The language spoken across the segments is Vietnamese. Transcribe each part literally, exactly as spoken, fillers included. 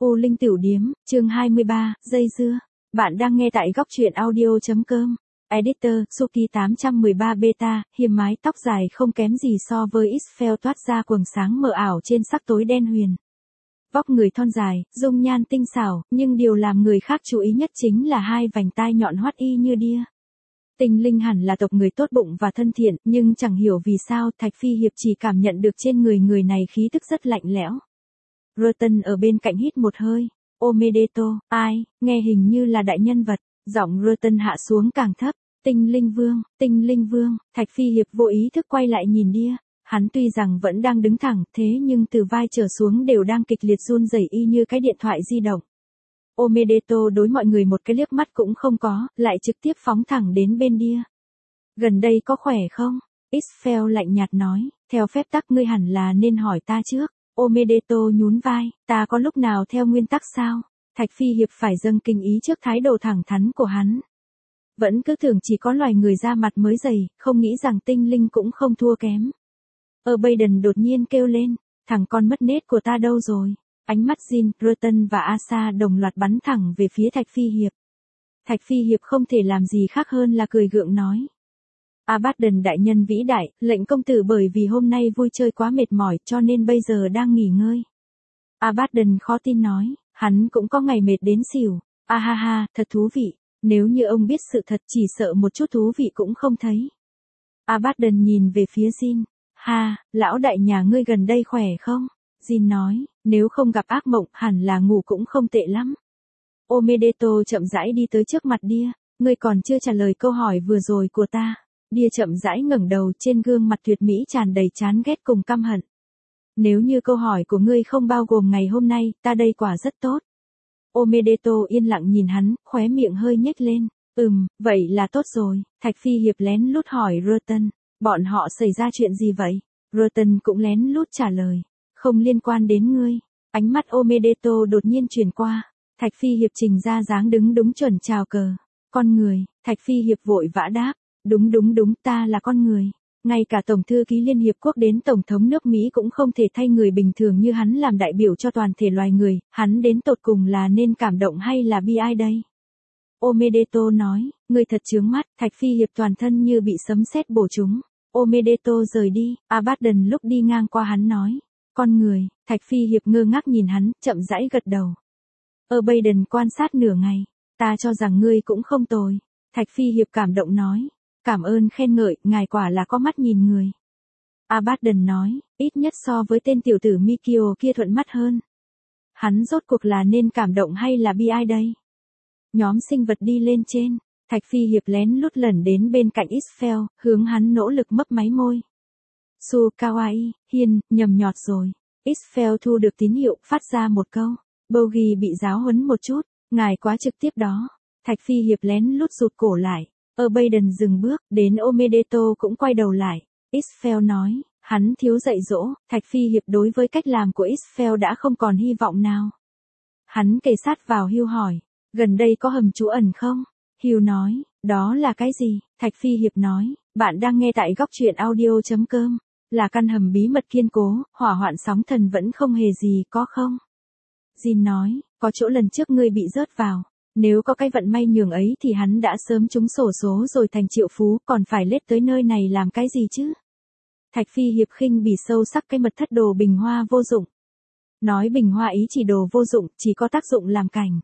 U Linh Tiểu Điếm, chương hai mươi ba, dây dưa. Bạn đang nghe tại góc truyện audio chấm com. Editor, Suki tám một ba Beta, hiềm mái tóc dài không kém gì so với Isfel toát ra quầng sáng mờ ảo trên sắc tối đen huyền. Vóc người thon dài, dung nhan tinh xảo, nhưng điều làm người khác chú ý nhất chính là hai vành tai nhọn hoắt y như đia. Tinh Linh hẳn là tộc người tốt bụng và thân thiện, nhưng chẳng hiểu vì sao Thạch Phi Hiệp chỉ cảm nhận được trên người người này khí tức rất lạnh lẽo. Roten ở bên cạnh hít một hơi. Omedeto, ai, nghe hình như là đại nhân vật. Giọng Roten hạ xuống càng thấp. Tinh Linh Vương, Tinh Linh Vương. Thạch Phi Hiệp vô ý thức quay lại nhìn đia. Hắn tuy rằng vẫn đang đứng thẳng, thế nhưng từ vai trở xuống đều đang kịch liệt run rẩy y như cái điện thoại di động. Omedeto đối mọi người một cái liếc mắt cũng không có, lại trực tiếp phóng thẳng đến bên đia. Gần đây có khỏe không? Isfel lạnh nhạt nói, theo phép tắc ngươi hẳn là nên hỏi ta trước. Omedeto nhún vai, ta có lúc nào theo nguyên tắc sao? Thạch Phi Hiệp phải dâng kinh ý trước thái độ thẳng thắn của hắn. Vẫn cứ tưởng chỉ có loài người da mặt mới dày, không nghĩ rằng tinh linh cũng không thua kém. Ở Baden đột nhiên kêu lên, thằng con mất nết của ta đâu rồi? Ánh mắt Jin, Roten và Asa đồng loạt bắn thẳng về phía Thạch Phi Hiệp. Thạch Phi Hiệp không thể làm gì khác hơn là cười gượng nói. Abaddon đại nhân vĩ đại, lệnh công tử bởi vì hôm nay vui chơi quá mệt mỏi cho nên bây giờ đang nghỉ ngơi. Abaddon khó tin nói, hắn cũng có ngày mệt đến xỉu. A ha ha, thật thú vị, nếu như ông biết sự thật chỉ sợ một chút thú vị cũng không thấy. Abaddon nhìn về phía Jin. Ha, lão đại nhà ngươi gần đây khỏe không? Jin nói, nếu không gặp ác mộng hẳn là ngủ cũng không tệ lắm. Omedeto chậm rãi đi tới trước mặt đia, ngươi còn chưa trả lời câu hỏi vừa rồi của ta. Đia chậm rãi ngẩng đầu, trên gương mặt tuyệt mỹ tràn đầy chán ghét cùng căm hận. Nếu như câu hỏi của ngươi không bao gồm ngày hôm nay, ta đây quả rất tốt. Omedeto yên lặng nhìn hắn, khóe miệng hơi nhếch lên. Ừm, vậy là tốt rồi. Thạch Phi Hiệp lén lút hỏi Roten, bọn họ xảy ra chuyện gì vậy? Roten cũng lén lút trả lời, không liên quan đến ngươi. Ánh mắt Omedeto đột nhiên chuyển qua. Thạch Phi Hiệp trình ra dáng đứng đúng chuẩn chào cờ. Con người. Thạch Phi Hiệp vội vã đáp. Đúng đúng đúng, ta là con người. Ngay cả Tổng thư ký Liên Hiệp Quốc đến Tổng thống nước Mỹ cũng không thể thay người bình thường như hắn làm đại biểu cho toàn thể loài người, hắn đến tột cùng là nên cảm động hay là bi ai đây? Omedeto nói, người thật chướng mắt. Thạch Phi Hiệp toàn thân như bị sấm sét bổ trúng. Omedeto rời đi, Abaddon lúc đi ngang qua hắn nói, con người. Thạch Phi Hiệp ngơ ngác nhìn hắn, chậm rãi gật đầu. Ở Baden quan sát nửa ngày, ta cho rằng ngươi cũng không tồi. Thạch Phi Hiệp cảm động nói. Cảm ơn khen ngợi, ngài quả là có mắt nhìn người. Abaddon nói, ít nhất so với tên tiểu tử Mikio kia thuận mắt hơn. Hắn rốt cuộc là nên cảm động hay là bi ai đây? Nhóm sinh vật đi lên trên, Thạch Phi Hiệp lén lút lẩn đến bên cạnh Isfel, hướng hắn nỗ lực mấp máy môi. Su kawaii, hiền, nhầm nhọt rồi. Isfel thu được tín hiệu, phát ra một câu. Bogi bị giáo huấn một chút, ngài quá trực tiếp đó. Thạch Phi Hiệp lén lút rụt cổ lại. Ở Baden dừng bước, đến Omedeto cũng quay đầu lại. Isfel nói, hắn thiếu dạy dỗ. Thạch Phi Hiệp đối với cách làm của Isfel đã không còn hy vọng nào. Hắn kề sát vào Hugh hỏi, gần đây có hầm trú ẩn không? Hugh nói, đó là cái gì? Thạch Phi Hiệp nói, bạn đang nghe tại góc truyện audio chấm com. Là căn hầm bí mật kiên cố, hỏa hoạn sóng thần vẫn không hề gì, có không? Jin nói, có chỗ lần trước ngươi bị rớt vào. Nếu có cái vận may nhường ấy thì hắn đã sớm trúng xổ số rồi thành triệu phú, còn phải lết tới nơi này làm cái gì chứ? Thạch Phi Hiệp khinh bỉ sâu sắc cái mật thất đồ bình hoa vô dụng. Nói bình hoa ý chỉ đồ vô dụng, chỉ có tác dụng làm cảnh.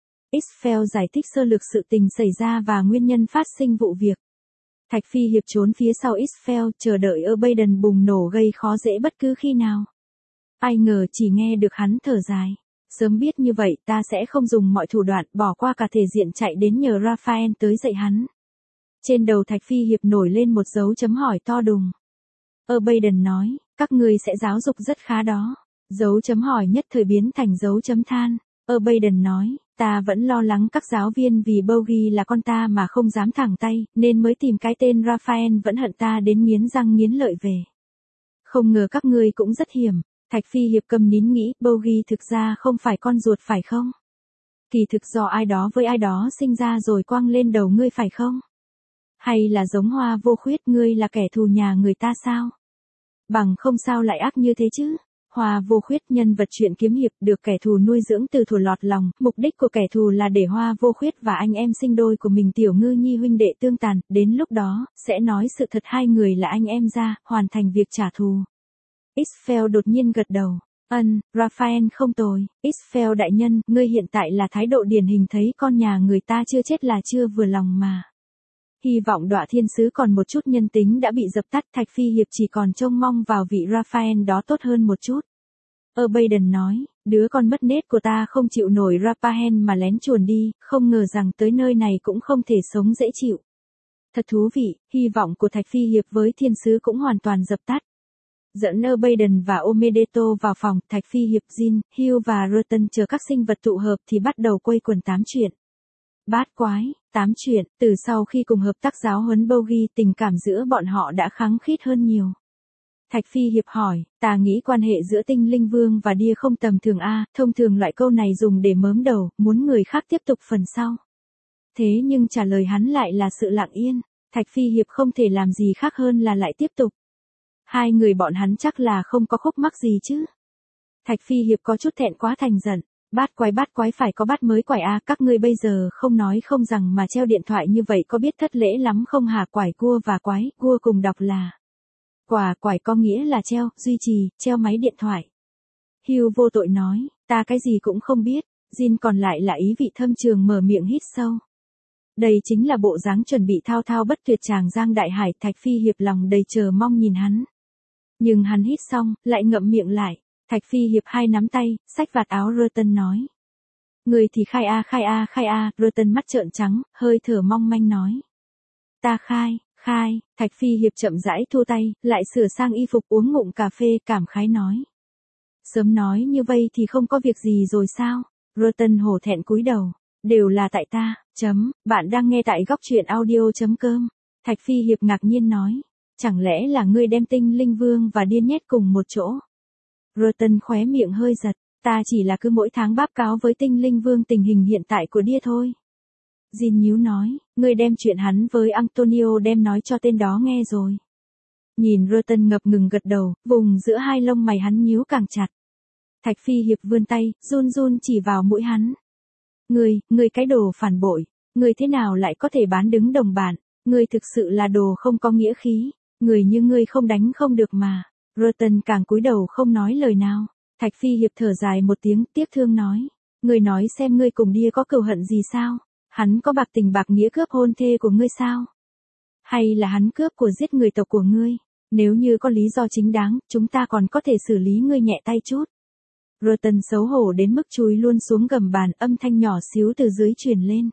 Isfel giải thích sơ lược sự tình xảy ra và nguyên nhân phát sinh vụ việc. Thạch Phi Hiệp trốn phía sau Isfel, chờ đợi ở Baden bùng nổ gây khó dễ bất cứ khi nào. Ai ngờ chỉ nghe được hắn thở dài. Sớm biết như vậy ta sẽ không dùng mọi thủ đoạn, bỏ qua cả thể diện chạy đến nhờ Raphael tới dạy hắn. Trên đầu Thạch Phi Hiệp nổi lên một dấu chấm hỏi to đùng. Ở Baden nói, các ngươi sẽ giáo dục rất khá đó. Dấu chấm hỏi nhất thời biến thành dấu chấm than. Ở Baden nói, ta vẫn lo lắng các giáo viên vì Bogi là con ta mà không dám thẳng tay, nên mới tìm cái tên Raphael vẫn hận ta đến nghiến răng nghiến lợi về. Không ngờ các ngươi cũng rất hiểm. Thạch Phi Hiệp cầm nín nghĩ, Bogi thực ra không phải con ruột phải không? Kỳ thực do ai đó với ai đó sinh ra rồi quăng lên đầu ngươi phải không? Hay là giống hoa vô khuyết, ngươi là kẻ thù nhà người ta sao? Bằng không sao lại ác như thế chứ? Hoa Vô Khuyết, nhân vật truyện kiếm hiệp được kẻ thù nuôi dưỡng từ thuở lọt lòng, mục đích của kẻ thù là để Hoa Vô Khuyết và anh em sinh đôi của mình Tiểu Ngư Nhi huynh đệ tương tàn, đến lúc đó, sẽ nói sự thật hai người là anh em ra, hoàn thành việc trả thù. Isfel đột nhiên gật đầu. Ân, Raphael không tồi, Isfel đại nhân, ngươi hiện tại là thái độ điển hình thấy con nhà người ta chưa chết là chưa vừa lòng mà. Hy vọng Đọa Thiên Sứ còn một chút nhân tính đã bị dập tắt, Thạch Phi Hiệp chỉ còn trông mong vào vị Raphael đó tốt hơn một chút. Abaddon nói, đứa con mất nết của ta không chịu nổi Raphael mà lén chuồn đi, không ngờ rằng tới nơi này cũng không thể sống dễ chịu. Thật thú vị, hy vọng của Thạch Phi Hiệp với Thiên Sứ cũng hoàn toàn dập tắt. Dẫn Abaddon và Omedeto vào phòng, Thạch Phi Hiệp, Jin, Hugh và Rotten chờ các sinh vật tụ hợp thì bắt đầu quây quần tám chuyện. Bát quái, tám chuyện, từ sau khi cùng hợp tác giáo huấn Bogi, tình cảm giữa bọn họ đã khăng khít hơn nhiều. Thạch Phi Hiệp hỏi, ta nghĩ quan hệ giữa Tinh Linh Vương và Đia không tầm thường a, thông thường loại câu này dùng để mớm đầu, muốn người khác tiếp tục phần sau. Thế nhưng trả lời hắn lại là sự lặng yên, Thạch Phi Hiệp không thể làm gì khác hơn là lại tiếp tục. Hai người bọn hắn chắc là không có khúc mắc gì chứ. Thạch Phi Hiệp có chút thẹn quá thành giận. Bát quái bát quái phải có bát mới quải a, các ngươi bây giờ không nói không rằng mà treo điện thoại như vậy có biết thất lễ lắm không hả? Quải cua và quái, cua cùng đọc là quả, quải có nghĩa là treo, duy trì, treo máy điện thoại. Hugh vô tội nói, ta cái gì cũng không biết, Jin còn lại là ý vị thâm trường mở miệng hít sâu. Đây chính là bộ dáng chuẩn bị thao thao bất tuyệt chàng Giang Đại Hải, Thạch Phi Hiệp lòng đầy chờ mong nhìn hắn. Nhưng hắn hít xong, lại ngậm miệng lại. Thạch Phi Hiệp hai nắm tay, xách vạt áo Rotten nói. Người thì khai a khai a khai a, Rotten mắt trợn trắng, hơi thở mong manh nói. Ta khai, khai, Thạch Phi Hiệp chậm rãi thu tay, lại sửa sang y phục uống ngụm cà phê, cảm khái nói. Sớm nói như vậy thì không có việc gì rồi sao? Rotten hổ thẹn cúi đầu. Đều là tại ta, chấm, bạn đang nghe tại góc truyện audio.com. Thạch Phi Hiệp ngạc nhiên nói. Chẳng lẽ là ngươi đem Tinh Linh Vương và Điên nhét cùng một chỗ? Rotten khóe miệng hơi giật, ta chỉ là cứ mỗi tháng báo cáo với Tinh Linh Vương tình hình hiện tại của Đia thôi. Jin nhíu nói, ngươi đem chuyện hắn với Antonio đem nói cho tên đó nghe rồi. Nhìn Rotten ngập ngừng gật đầu, vùng giữa hai lông mày hắn nhíu càng chặt. Thạch Phi Hiệp vươn tay, run run chỉ vào mũi hắn. Ngươi, ngươi cái đồ phản bội, ngươi thế nào lại có thể bán đứng đồng bạn, ngươi thực sự là đồ không có nghĩa khí, người như ngươi không đánh không được mà. Rotten càng cúi đầu không nói lời nào. Thạch Phi Hiệp thở dài một tiếng tiếc thương nói. Ngươi nói xem ngươi cùng Đia có cừu hận gì sao? Hắn có bạc tình bạc nghĩa cướp hôn thê của ngươi sao? Hay là hắn cướp của giết người tộc của ngươi? Nếu như có lý do chính đáng, chúng ta còn có thể xử lý ngươi nhẹ tay chút. Rotten xấu hổ đến mức chúi luôn xuống gầm bàn, âm thanh nhỏ xíu từ dưới truyền lên.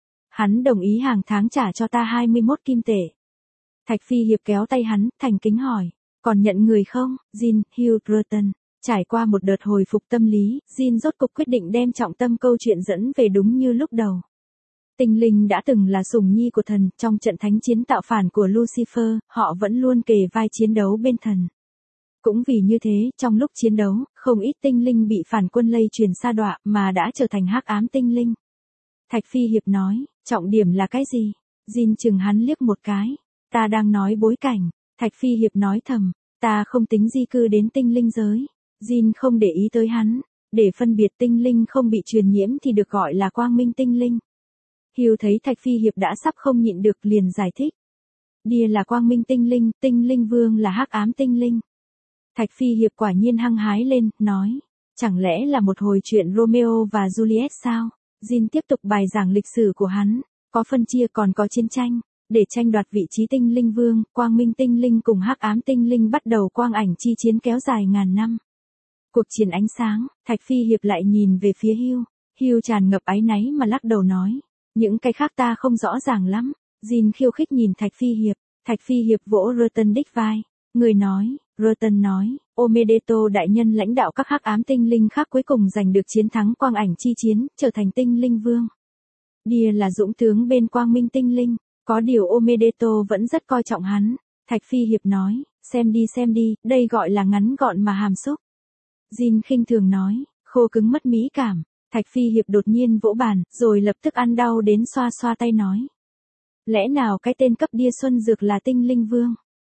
Hắn đồng ý hàng tháng trả cho ta hai mươi mốt kim tệ. Thạch Phi Hiệp kéo tay hắn, thành kính hỏi. Còn nhận người không? Jin, Hugh, Rotten. Trải qua một đợt hồi phục tâm lý, Jin rốt cục quyết định đem trọng tâm câu chuyện dẫn về đúng như lúc đầu. Tinh linh đã từng là sủng nhi của thần, trong trận thánh chiến tạo phản của Lucifer, họ vẫn luôn kề vai chiến đấu bên thần. Cũng vì như thế, trong lúc chiến đấu, không ít tinh linh bị phản quân lây truyền sa đọa mà đã trở thành hắc ám tinh linh. Thạch Phi Hiệp nói, trọng điểm là cái gì? Jin chừng hắn liếc một cái. Ta đang nói bối cảnh. Thạch Phi Hiệp nói thầm, ta không tính di cư đến tinh linh giới. Jin không để ý tới hắn, để phân biệt tinh linh không bị truyền nhiễm thì được gọi là quang minh tinh linh. Hugh thấy Thạch Phi Hiệp đã sắp không nhịn được liền giải thích. Đia là quang minh tinh linh, Tinh Linh Vương là hắc ám tinh linh. Thạch Phi Hiệp quả nhiên hăng hái lên, nói, chẳng lẽ là một hồi chuyện Romeo và Juliet sao? Jin tiếp tục bài giảng lịch sử của hắn, có phân chia còn có chiến tranh. Để tranh đoạt vị trí Tinh Linh Vương, Quang Minh Tinh Linh cùng hắc ám Tinh Linh bắt đầu quang ảnh chi chiến kéo dài ngàn năm. Cuộc chiến ánh sáng, Thạch Phi Hiệp lại nhìn về phía Hugh. Hugh tràn ngập áy náy mà lắc đầu nói. Những cái khác ta không rõ ràng lắm. Jin khiêu khích nhìn Thạch Phi Hiệp. Thạch Phi Hiệp vỗ Rotten đích vai. Người nói, Rotten nói, Omedeto đại nhân lãnh đạo các hắc ám tinh linh khác cuối cùng giành được chiến thắng quang ảnh chi chiến, trở thành Tinh Linh Vương. Đia là dũng tướng bên Quang Minh Tinh Linh. Có điều Omedeto vẫn rất coi trọng hắn. Thạch Phi Hiệp nói, xem đi xem đi, đây gọi là ngắn gọn mà hàm xúc. Jin khinh thường nói, khô cứng mất mỹ cảm. Thạch Phi Hiệp đột nhiên vỗ bàn, rồi lập tức ăn đau đến xoa xoa tay nói. Lẽ nào cái tên cấp Đia Xuân Dược là Tinh Linh Vương?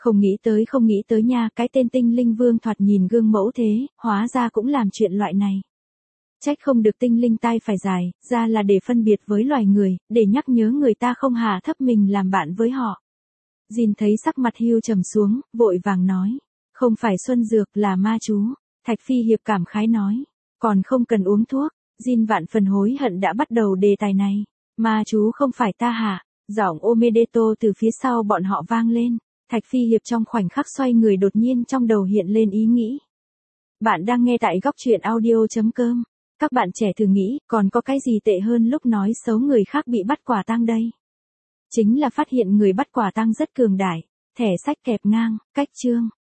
Không nghĩ tới không nghĩ tới nha, cái tên tinh linh vương thoạt nhìn gương mẫu thế, hóa ra cũng làm chuyện loại này. Trách không được tinh linh tai phải dài, ra là để phân biệt với loài người, để nhắc nhớ người ta không hạ thấp mình làm bạn với họ. Jin thấy sắc mặt Hugh trầm xuống, vội vàng nói. Không phải Xuân Dược là ma chú. Thạch Phi Hiệp cảm khái nói. Còn không cần uống thuốc. Jin vạn phần hối hận đã bắt đầu đề tài này. Ma chú không phải ta hả? Giọng Omedeto từ phía sau bọn họ vang lên. Thạch Phi Hiệp trong khoảnh khắc xoay người đột nhiên trong đầu hiện lên ý nghĩ. Bạn đang nghe tại góc truyện audio.com. Các bạn trẻ thử nghĩ, còn có cái gì tệ hơn lúc nói xấu người khác bị bắt quả tang đây? Chính là phát hiện người bắt quả tang rất cường đại, thẻ sách kẹp ngang, cách chương.